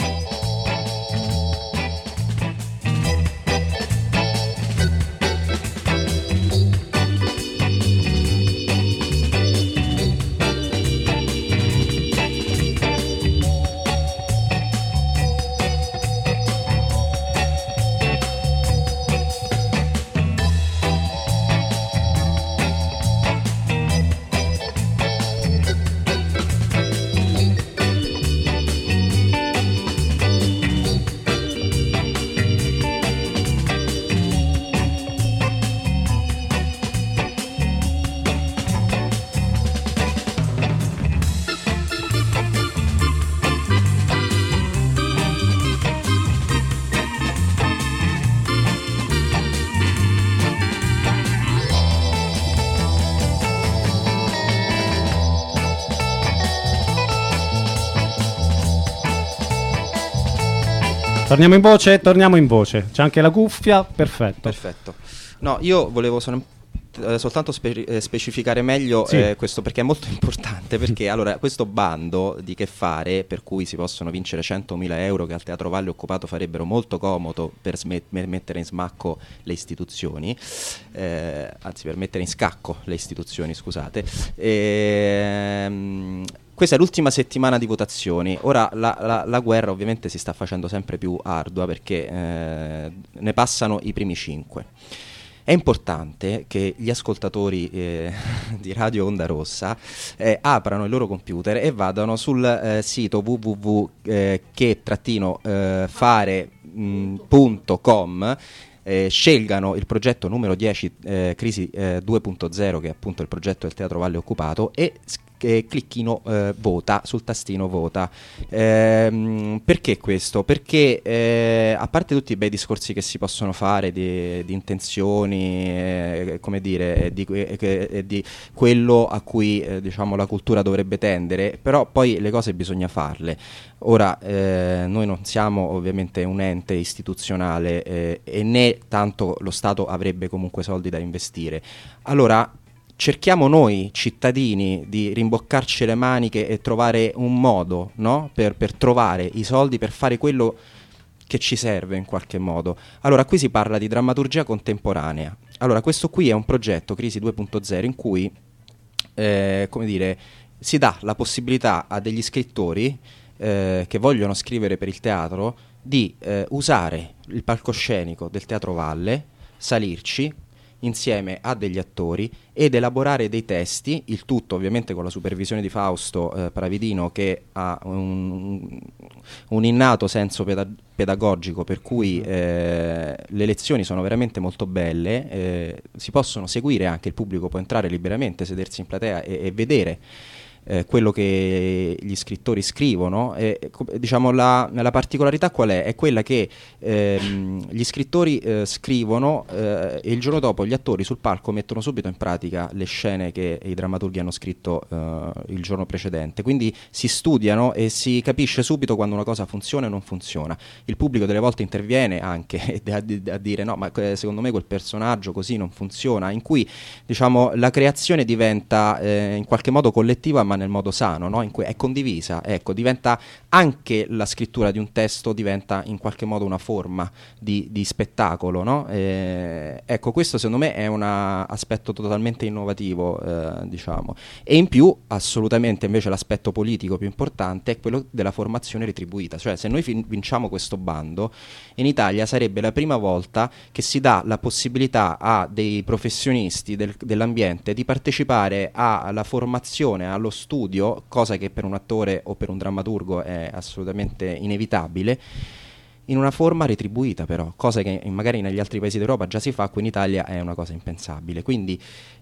Torniamo in voce? Torniamo in voce. C'è anche la cuffia, perfetto. Perfetto. No, io volevo soltanto specificare meglio questo, perché è molto importante, perché allora questo bando di Che Fare, per cui si possono vincere 100.000 euro che al Teatro Valle Occupato farebbero molto comodo per mettere in smacco le istituzioni, anzi per mettere in scacco le istituzioni, scusate. Questa è l'ultima settimana di votazioni. Ora la guerra ovviamente si sta facendo sempre più ardua, perché ne passano i primi 5. È importante che gli ascoltatori di Radio Onda Rossa aprano il loro computer e vadano sul sito www.che-fare.com, scelgano il progetto numero 10 Crisi 2.0, che è appunto il progetto del Teatro Valle Occupato, e clicchino vota sul tastino vota. Perché questo? Perché a parte tutti i bei discorsi che si possono fare di intenzioni, come dire, di quello a cui diciamo la cultura dovrebbe tendere, però poi le cose bisogna farle. Ora noi non siamo ovviamente un ente istituzionale e né tanto lo Stato avrebbe comunque soldi da investire. Allora cerchiamo noi cittadini di rimboccarci le maniche e trovare un modo, no? per trovare i soldi per fare quello che ci serve in qualche modo. Allora qui si parla di drammaturgia contemporanea. Allora questo qui è un progetto Crisi 2.0 in cui come dire, si dà la possibilità a degli scrittori che vogliono scrivere per il teatro di usare il palcoscenico del Teatro Valle, salirci insieme a degli attori ed elaborare dei testi, il tutto ovviamente con la supervisione di Fausto Pravidino, che ha un innato senso pedagogico, per cui le lezioni sono veramente molto belle, si possono seguire, anche il pubblico può entrare liberamente, sedersi in platea e vedere quello che gli scrittori scrivono. Diciamo la particolarità qual è? È quella che gli scrittori scrivono e il giorno dopo gli attori sul palco mettono subito in pratica le scene che i drammaturghi hanno scritto il giorno precedente, quindi si studiano e si capisce subito quando una cosa funziona e non funziona. Il pubblico delle volte interviene anche a dire no, ma secondo me quel personaggio così non funziona, in cui diciamo la creazione diventa in qualche modo collettiva, ma nel modo sano, no? In cui è condivisa, ecco, diventa anche la scrittura di un testo, diventa in qualche modo una forma di spettacolo, no? Ecco, questo secondo me è un aspetto totalmente innovativo, diciamo. E in più, assolutamente, invece l'aspetto politico più importante è quello della formazione retribuita, cioè se noi vinciamo questo bando, in Italia sarebbe la prima volta che si dà la possibilità a dei professionisti dell'ambiente di partecipare alla formazione, allo studio, cosa che per un attore o per un drammaturgo è assolutamente inevitabile, in una forma retribuita però, cosa che magari negli altri paesi d'Europa già si fa, qui in Italia è una cosa impensabile. Quindi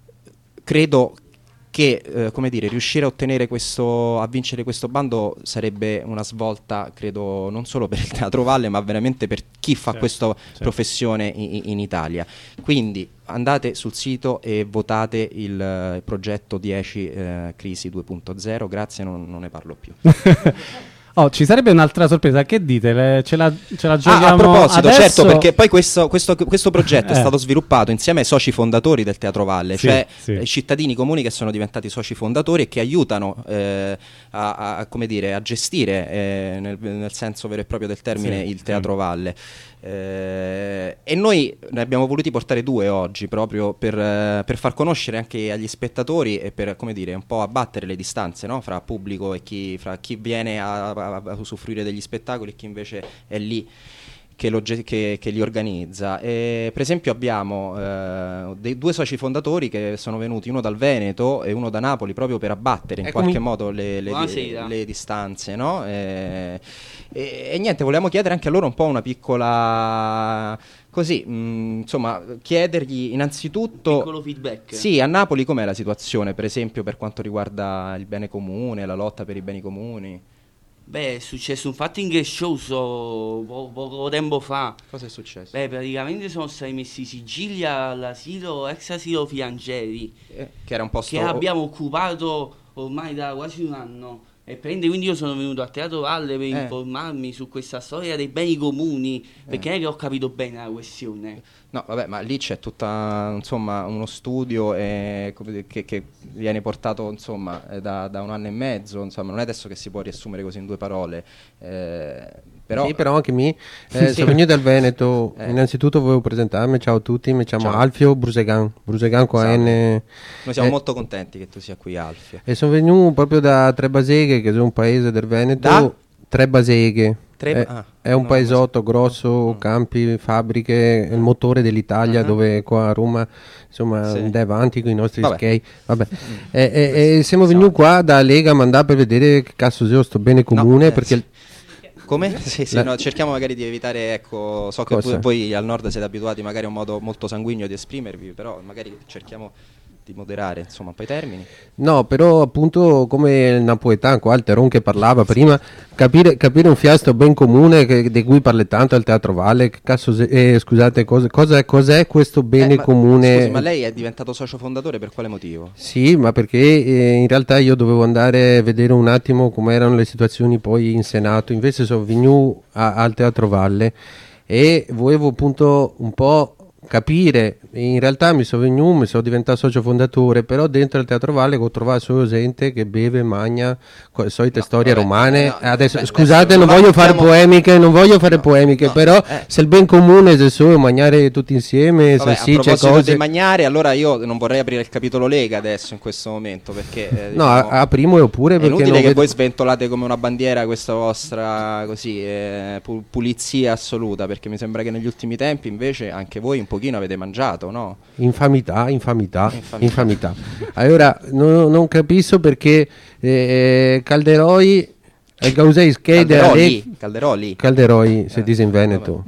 credo che come dire, riuscire a ottenere a vincere questo bando sarebbe una svolta, credo, non solo per il Teatro Valle, ma veramente per chi fa questa professione in Italia. Quindi andate sul sito e votate il progetto 10 Crisi 2.0. Grazie, non ne parlo più. Oh, ci sarebbe un'altra sorpresa, che dite? Ce la giochiamo a proposito, adesso? certo, perché poi questo progetto è stato sviluppato insieme ai soci fondatori del Teatro Valle, Sì, cioè sì. i cittadini comuni che sono diventati soci fondatori e che aiutano come dire, a gestire nel senso vero e proprio del termine Sì, il Teatro Valle. E noi ne abbiamo voluti portare 2 oggi proprio per far conoscere anche agli spettatori e per, come dire, un po' abbattere le distanze, no? Fra pubblico e fra chi viene a usufruire degli spettacoli e chi invece è lì che li organizza. Per esempio abbiamo dei 2 soci fondatori che sono venuti, uno dal Veneto e uno da Napoli, proprio per abbattere in qualche modo le distanze, no? E niente, volevamo chiedere anche a loro un po' una piccola, così, insomma, chiedergli innanzitutto piccolo feedback. Sì, a Napoli com'è la situazione, per esempio, per quanto riguarda il bene comune, la lotta per i beni comuni? Beh, è successo un fatto ingrescioso poco tempo fa. Cosa è successo? Beh, praticamente sono stati messi sigilli all'asilo, ex asilo Fianceri, che era un posto che abbiamo occupato ormai da quasi un anno. E quindi io sono venuto a Teatro Valle per informarmi su questa storia dei beni comuni, perché non è che ho capito bene la questione. No, vabbè, ma lì c'è tutta, insomma, uno studio che viene portato, insomma, da 1 anno e mezzo, insomma, non è adesso che si può riassumere così in 2 parole. Però... Sì, però anche sono venuto dal Veneto. Innanzitutto volevo presentarmi, ciao a tutti, mi chiamo Alfio Brusegan con N. Noi siamo molto contenti che tu sia qui, Alfio. E sono venuto proprio da Trebaseghe, che è un paese del Veneto. Da? Trebaseghe. È un paesotto grosso, campi, fabbriche, il motore dell'Italia, dove qua a Roma, insomma, andai avanti con i nostri skate. Vabbè. E siamo venuti qua da Lega Mandà per vedere che cazzo sia sto bene comune, perché... Come? Sì, no, cerchiamo magari di evitare, ecco, so che voi al nord siete abituati magari a un modo molto sanguigno di esprimervi, però magari cerchiamo di moderare, insomma, un po' i termini. No, però appunto come il napoletano qua, il Teron che parlava prima, capire un fiasto ben comune di cui parla tanto al Teatro Valle, che cazzo scusate, cos'è questo bene comune? Scusi, ma lei è diventato socio fondatore per quale motivo? Sì, ma perché in realtà io dovevo andare a vedere un attimo come erano le situazioni poi in Senato, invece sono venuto al Teatro Valle e volevo appunto un po' capire. In realtà mi sono diventato socio fondatore, però dentro il Teatro Valle ho trovato solo gente che beve, magna, con le solite storie romane. Adesso scusate, non voglio fare polemiche, però se il ben comune è solo mangiare tutti insieme, salsicce, a proposito cose. di mangiare, allora io non vorrei aprire il capitolo Lega adesso in questo momento, perché no, aprimo io pure, perché inutile che voi sventolate come una bandiera questa vostra così pulizia assoluta, perché mi sembra che negli ultimi tempi invece anche voi un pochino avete mangiato. No? Infamità. Allora non capisco perché Calderoi Calderoi si dice in Veneto.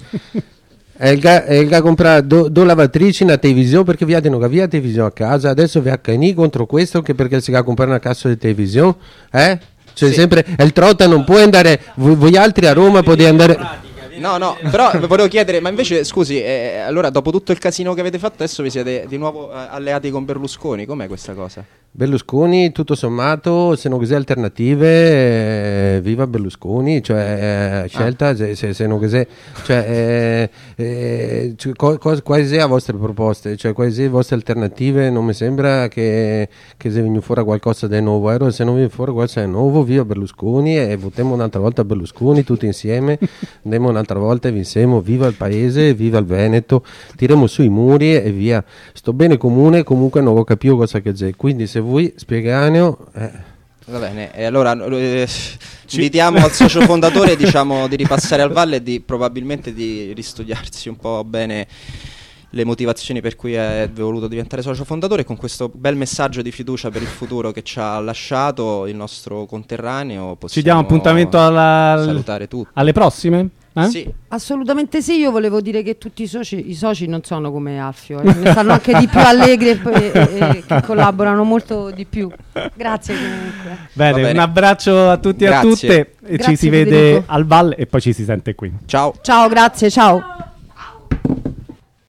E ha comprato 2 lavatrici, una televisione, perché vi hanno via televisione a casa, adesso vi accanì contro questo che perché si va a comprare una cassa di televisione, cioè sempre il Trotta non può andare, voi altri a Roma potete andare. No, però volevo chiedere, ma invece scusi, allora dopo tutto il casino che avete fatto adesso vi siete di nuovo alleati con Berlusconi, com'è questa cosa? Berlusconi, tutto sommato, se non così alternative, viva Berlusconi, cioè scelta, se non così, cioè quali sono le vostre proposte, cioè quali sono le vostre alternative, non mi sembra che se viene fuori qualcosa di nuovo, allora se non viene fuori qualcosa di nuovo, viva Berlusconi e votiamo un'altra volta Berlusconi tutti insieme, andiamo un'altra volta e vinciamo, viva il paese, viva il Veneto, tiriamo su i muri e via, sto bene comune comunque non ho capito cosa che c'è, quindi se voi spiegano va bene, e allora invitiamo al socio fondatore, diciamo, di ripassare al Valle e probabilmente di ristudiarsi un po' bene le motivazioni per cui è voluto diventare socio fondatore, con questo bel messaggio di fiducia per il futuro che ci ha lasciato il nostro conterraneo ci diamo appuntamento salutare tutti. Alle prossime? Sì. Assolutamente sì, io volevo dire che tutti i soci non sono come Alfio, ne stanno anche di più allegri e che collaborano molto di più. Grazie comunque. Bene, un abbraccio a tutti e a tutte e ci si vede al Valle e poi ci si sente qui. Ciao. Ciao, grazie, ciao.